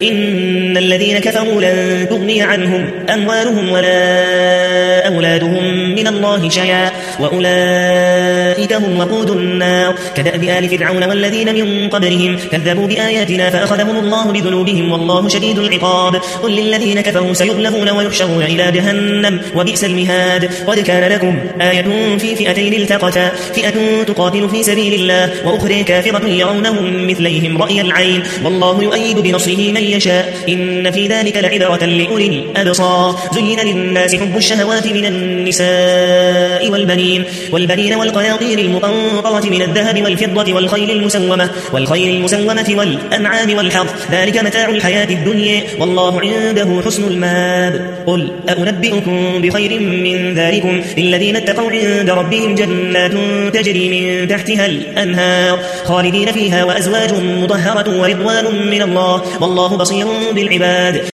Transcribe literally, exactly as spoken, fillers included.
إن الذين كفروا لن تغني عنهم أموالهم ولا أولادهم من الله شيئا وأولئك هم وقود النار كدأب آل فرعون والذين من قبلهم كذبوا بآياتنا فأخذهم الله بذنوبهم والله شديد العقاب قل للذين كفروا سيغلبون ويحشرون إلى جهنم وبئس المهاد قد كان لكم آية في فئتين التقتا فئة تقاتل في سبيل الله وأخرى كافرة يرونهم مثليهم رأي العين والله يؤيد بنصره من يشاء إن في ذلك لعبرة لأولي الأبصار زين للناس حب الشهوات من النساء والبنين والبنين والقناطير المقنطرة من الذهب والفضة والخيل المسومة والخيل المسومة والأنعام والحرث ذلك متاع الحياة الدنيا والله عنده حسن المآب قل أنبئكم بخير من ذلكم للذين اتقوا عند ربهم جنات تجري من تحتها الأنهار خالدين فيها وأزواج مطهرة ورضوان من الله والله بصير بالعباد